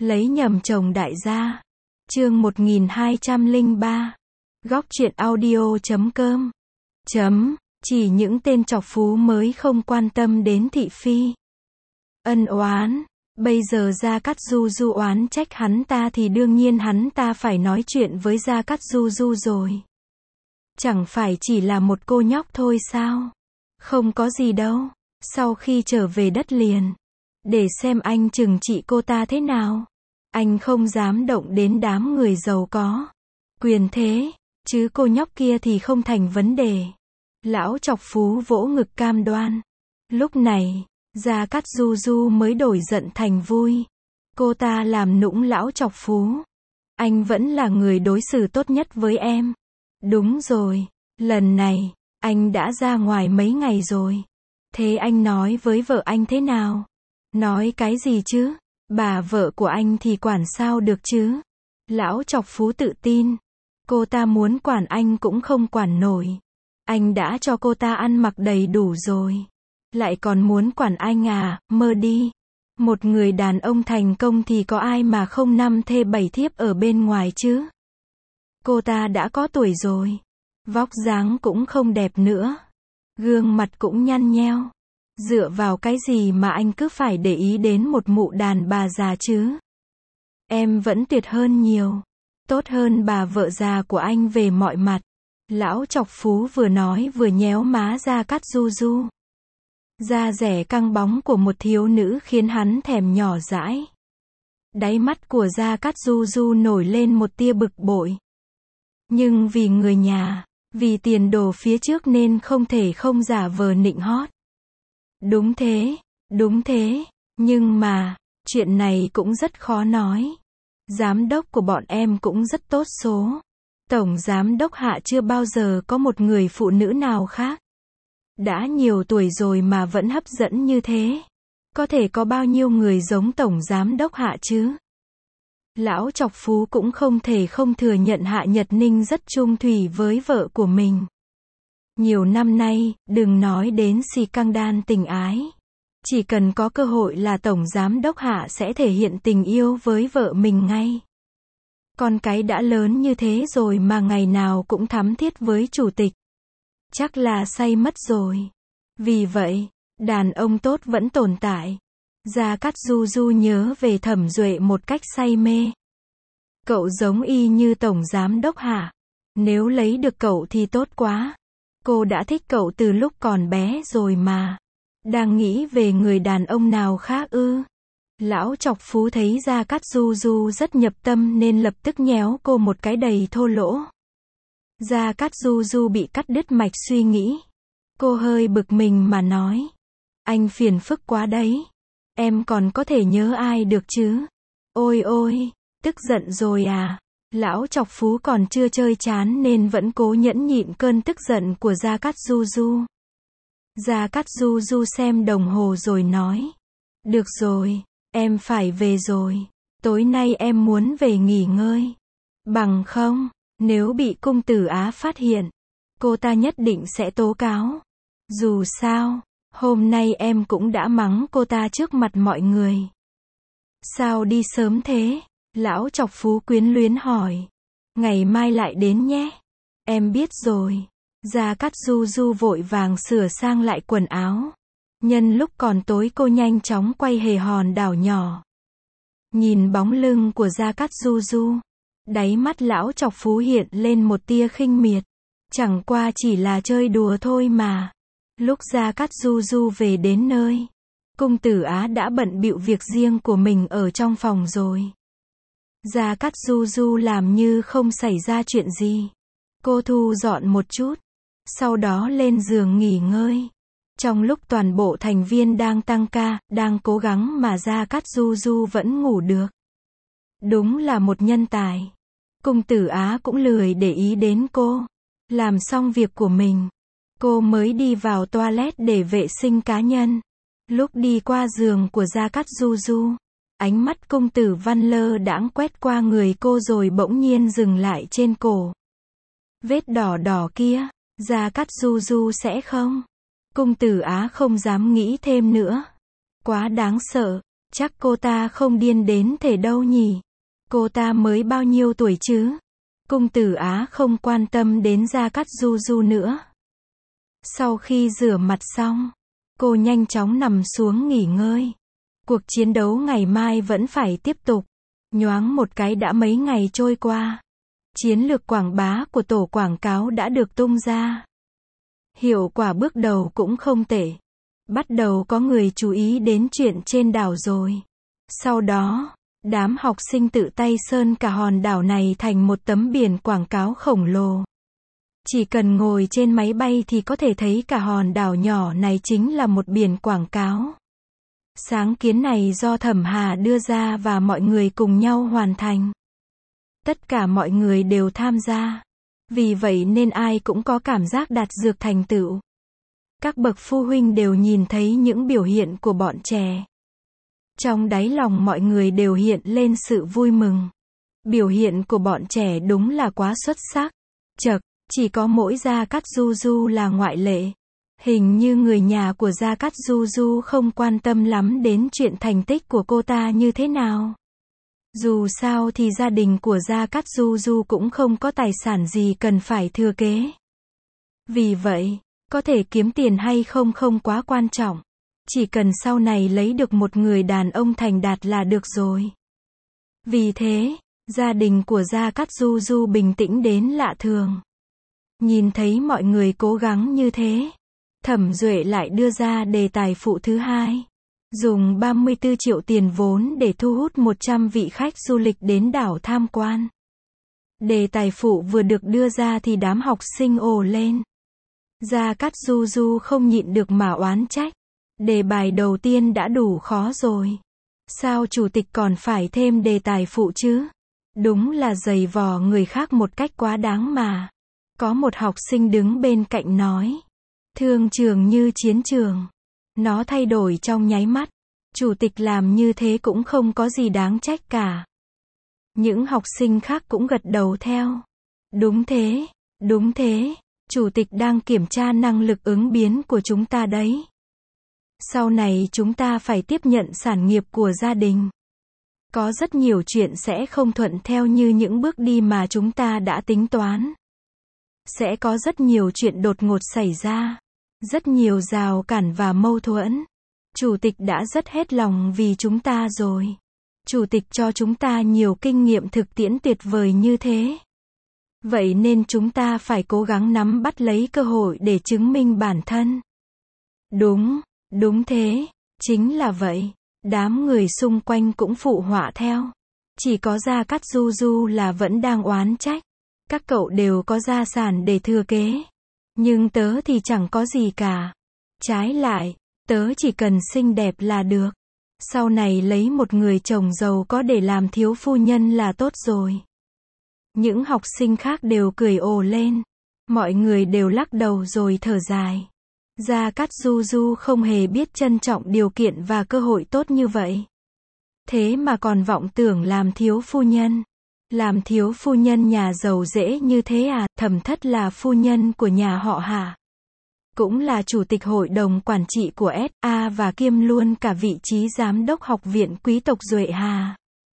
Lấy nhầm chồng đại gia. Chương 1203. Góc truyện audio.com. Chỉ những tên chọc phú mới không quan tâm đến thị phi. Ân oán. Bây giờ Gia Cát Du Du oán trách hắn ta thì đương nhiên hắn ta phải nói chuyện với Gia Cát Du Du rồi. Chẳng phải chỉ là một cô nhóc thôi sao? Không có gì đâu. Sau khi trở về đất liền, để xem anh trừng trị cô ta thế nào. Anh không dám động đến đám người giàu có, quyền thế, chứ cô nhóc kia thì không thành vấn đề. Lão chọc phú vỗ ngực cam đoan. Lúc này, Gia Cát Du Du mới đổi giận thành vui. Cô ta làm nũng lão chọc phú. Anh vẫn là người đối xử tốt nhất với em. Đúng rồi, lần này, anh đã ra ngoài mấy ngày rồi. Thế anh nói với vợ anh thế nào? Nói cái gì chứ? Bà vợ của anh thì quản sao được chứ? Lão chọc phú tự tin. Cô ta muốn quản anh cũng không quản nổi. Anh đã cho cô ta ăn mặc đầy đủ rồi. Lại còn muốn quản anh à, mơ đi. Một người đàn ông thành công thì có ai mà không 5 thê 7 thiếp ở bên ngoài chứ? Cô ta đã có tuổi rồi. Vóc dáng cũng không đẹp nữa. Gương mặt cũng nhăn nheo. Dựa vào cái gì mà anh cứ phải để ý đến một mụ đàn bà già chứ? Em vẫn tuyệt hơn nhiều. Tốt hơn bà vợ già của anh về mọi mặt. Lão chọc phú vừa nói vừa nhéo má Gia Cát Du Du. Da dẻ căng bóng của một thiếu nữ khiến hắn thèm nhỏ dãi. Đáy mắt của Gia Cát Du Du nổi lên một tia bực bội. Nhưng vì người nhà, vì tiền đồ phía trước nên không thể không giả vờ nịnh hót. Đúng thế, nhưng mà, chuyện này cũng rất khó nói. Giám đốc của bọn em cũng rất tốt số. Tổng giám đốc Hạ chưa bao giờ có một người phụ nữ nào khác. Đã nhiều tuổi rồi mà vẫn hấp dẫn như thế. Có thể có bao nhiêu người giống tổng giám đốc Hạ chứ? Lão chọc phú cũng không thể không thừa nhận Hạ Nhật Ninh rất chung thủy với vợ của mình. Nhiều năm nay, đừng nói đến xì căng đan tình ái. Chỉ cần có cơ hội là tổng giám đốc Hạ sẽ thể hiện tình yêu với vợ mình ngay. Con cái đã lớn như thế rồi mà ngày nào cũng thắm thiết với chủ tịch. Chắc là say mất rồi. Vì vậy, đàn ông tốt vẫn tồn tại. Gia Cát Du Du nhớ về Thẩm Duệ một cách say mê. Cậu giống y như tổng giám đốc Hạ. Nếu lấy được cậu thì tốt quá. Cô đã thích cậu từ lúc còn bé rồi mà. Đang nghĩ về người đàn ông nào khác ư? Lão chọc phú thấy Gia Cát Du Du rất nhập tâm nên lập tức nhéo cô một cái đầy thô lỗ. Gia Cát Du Du bị cắt đứt mạch suy nghĩ. Cô hơi bực mình mà nói. Anh phiền phức quá đấy. Em còn có thể nhớ ai được chứ? Ôi, tức giận rồi à? Lão chọc phú còn chưa chơi chán nên vẫn cố nhẫn nhịn cơn tức giận của Gia Cát Du Du. Gia Cát Du Du xem đồng hồ rồi nói. Được rồi, em phải về rồi. Tối nay em muốn về nghỉ ngơi. Bằng không, nếu bị cung tử Á phát hiện, cô ta nhất định sẽ tố cáo. Dù sao, hôm nay em cũng đã mắng cô ta trước mặt mọi người. Sao đi sớm thế? Lão chọc phú quyến luyến hỏi. Ngày mai lại đến nhé. Em biết rồi. Gia Cát Du Du vội vàng sửa sang lại quần áo. Nhân lúc còn tối cô nhanh chóng quay hề hòn đảo nhỏ. Nhìn bóng lưng của Gia Cát Du Du, đáy mắt lão chọc phú hiện lên một tia khinh miệt. Chẳng qua chỉ là chơi đùa thôi mà. Lúc Gia Cát Du Du về đến nơi, cung tử Á đã bận bịu việc riêng của mình ở trong phòng rồi. Gia Cát Du Du làm như không xảy ra chuyện gì. Cô thu dọn một chút, sau đó lên giường nghỉ ngơi. Trong lúc toàn bộ thành viên đang tăng ca, đang cố gắng mà Gia Cát Du Du vẫn ngủ được. Đúng là một nhân tài. Cung tử Á cũng lười để ý đến cô. Làm xong việc của mình, cô mới đi vào toilet để vệ sinh cá nhân. Lúc đi qua giường của Gia Cát Du Du, ánh mắt cung tử Văn lơ đãng quét qua người cô rồi bỗng nhiên dừng lại trên cổ. Vết đỏ đỏ kia, Gia Cát Du Du sẽ không? Cung tử Á không dám nghĩ thêm nữa. Quá đáng sợ. Chắc cô ta không điên đến thể đâu nhỉ? Cô ta mới bao nhiêu tuổi chứ? Cung Tử Á không quan tâm đến Gia Cát Du Du nữa. Sau khi rửa mặt xong, cô nhanh chóng nằm xuống nghỉ ngơi. Cuộc chiến đấu ngày mai vẫn phải tiếp tục. Nhoáng một cái đã mấy ngày trôi qua. Chiến lược quảng bá của tổ quảng cáo đã được tung ra. Hiệu quả bước đầu cũng không tệ. Bắt đầu có người chú ý đến chuyện trên đảo rồi. Sau đó, đám học sinh tự tay sơn cả hòn đảo này thành một tấm biển quảng cáo khổng lồ. Chỉ cần ngồi trên máy bay thì có thể thấy cả hòn đảo nhỏ này chính là một biển quảng cáo. Sáng kiến này do Thẩm Hà đưa ra và mọi người cùng nhau hoàn thành. Tất cả mọi người đều tham gia. Vì vậy nên ai cũng có cảm giác đạt được thành tựu. Các bậc phụ huynh đều nhìn thấy những biểu hiện của bọn trẻ. Trong đáy lòng mọi người đều hiện lên sự vui mừng. Biểu hiện của bọn trẻ đúng là quá xuất sắc. Chậc, chỉ có mỗi Gia Cát Du Du là ngoại lệ. Hình như người nhà của Gia Cát Du Du không quan tâm lắm đến chuyện thành tích của cô ta như thế nào. Dù sao thì gia đình của Gia Cát Du Du cũng không có tài sản gì cần phải thừa kế. Vì vậy, có thể kiếm tiền hay không không quá quan trọng. Chỉ cần sau này lấy được một người đàn ông thành đạt là được rồi. Vì thế, gia đình của Gia Cát Du Du bình tĩnh đến lạ thường. Nhìn thấy mọi người cố gắng như thế, Thẩm Duệ lại đưa ra đề tài phụ thứ hai. Dùng 34 triệu tiền vốn để thu hút 100 vị khách du lịch đến đảo tham quan. Đề tài phụ vừa được đưa ra thì đám học sinh ồ lên. Gia Cát Du Du không nhịn được mà oán trách. Đề bài đầu tiên đã đủ khó rồi. Sao chủ tịch còn phải thêm đề tài phụ chứ? Đúng là giày vò người khác một cách quá đáng mà. Có một học sinh đứng bên cạnh nói. Thương trường như chiến trường. Nó thay đổi trong nháy mắt. Chủ tịch làm như thế cũng không có gì đáng trách cả. Những học sinh khác cũng gật đầu theo. Đúng thế, đúng thế. Chủ tịch đang kiểm tra năng lực ứng biến của chúng ta đấy. Sau này chúng ta phải tiếp nhận sản nghiệp của gia đình. Có rất nhiều chuyện sẽ không thuận theo như những bước đi mà chúng ta đã tính toán. Sẽ có rất nhiều chuyện đột ngột xảy ra. Rất nhiều rào cản và mâu thuẫn. Chủ tịch đã rất hết lòng vì chúng ta rồi. Chủ tịch cho chúng ta nhiều kinh nghiệm thực tiễn tuyệt vời như thế. Vậy nên chúng ta phải cố gắng nắm bắt lấy cơ hội để chứng minh bản thân. Đúng, đúng thế, chính là vậy. Đám người xung quanh cũng phụ họa theo. Chỉ có Gia Cát Du Du là vẫn đang oán trách. Các cậu đều có gia sản để thừa kế. Nhưng tớ thì chẳng có gì cả. Trái lại, tớ chỉ cần xinh đẹp là được. Sau này lấy một người chồng giàu có để làm thiếu phu nhân là tốt rồi. Những học sinh khác đều cười ồ lên. Mọi người đều lắc đầu rồi thở dài. Gia Cát Du Du không hề biết trân trọng điều kiện và cơ hội tốt như vậy. Thế mà còn vọng tưởng làm thiếu phu nhân. Làm thiếu phu nhân nhà giàu dễ như thế à? Thẩm Thất là phu nhân của nhà họ Hà. Cũng là chủ tịch hội đồng quản trị của SA và kiêm luôn cả vị trí giám đốc học viện quý tộc Duệ Hà.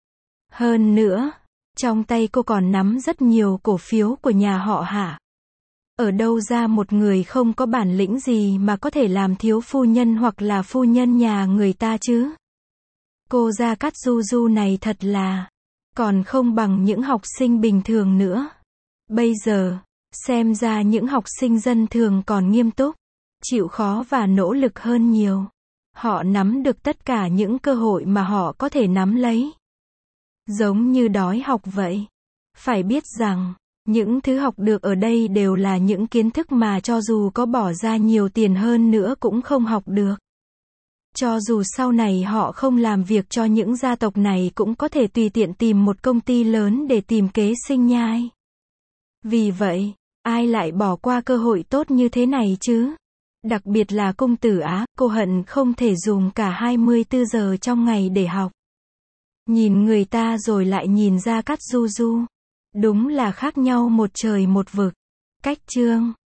Hơn nữa, trong tay cô còn nắm rất nhiều cổ phiếu của nhà họ Hà. Ở đâu ra một người không có bản lĩnh gì mà có thể làm thiếu phu nhân hoặc là phu nhân nhà người ta chứ? Cô Gia Cát Du Du này thật là còn không bằng những học sinh bình thường nữa. Bây giờ, xem ra những học sinh dân thường còn nghiêm túc, chịu khó và nỗ lực hơn nhiều. Họ nắm được tất cả những cơ hội mà họ có thể nắm lấy. Giống như đói học vậy. Phải biết rằng, những thứ học được ở đây đều là những kiến thức mà cho dù có bỏ ra nhiều tiền hơn nữa cũng không học được. Cho dù sau này họ không làm việc cho những gia tộc này cũng có thể tùy tiện tìm một công ty lớn để tìm kế sinh nhai. Vì vậy, ai lại bỏ qua cơ hội tốt như thế này chứ? Đặc biệt là Cung Tử Á, cô hận không thể dùng cả 24 giờ trong ngày để học. Nhìn người ta rồi lại nhìn Gia Cát Du Du. Đúng là khác nhau một trời một vực. Cách chương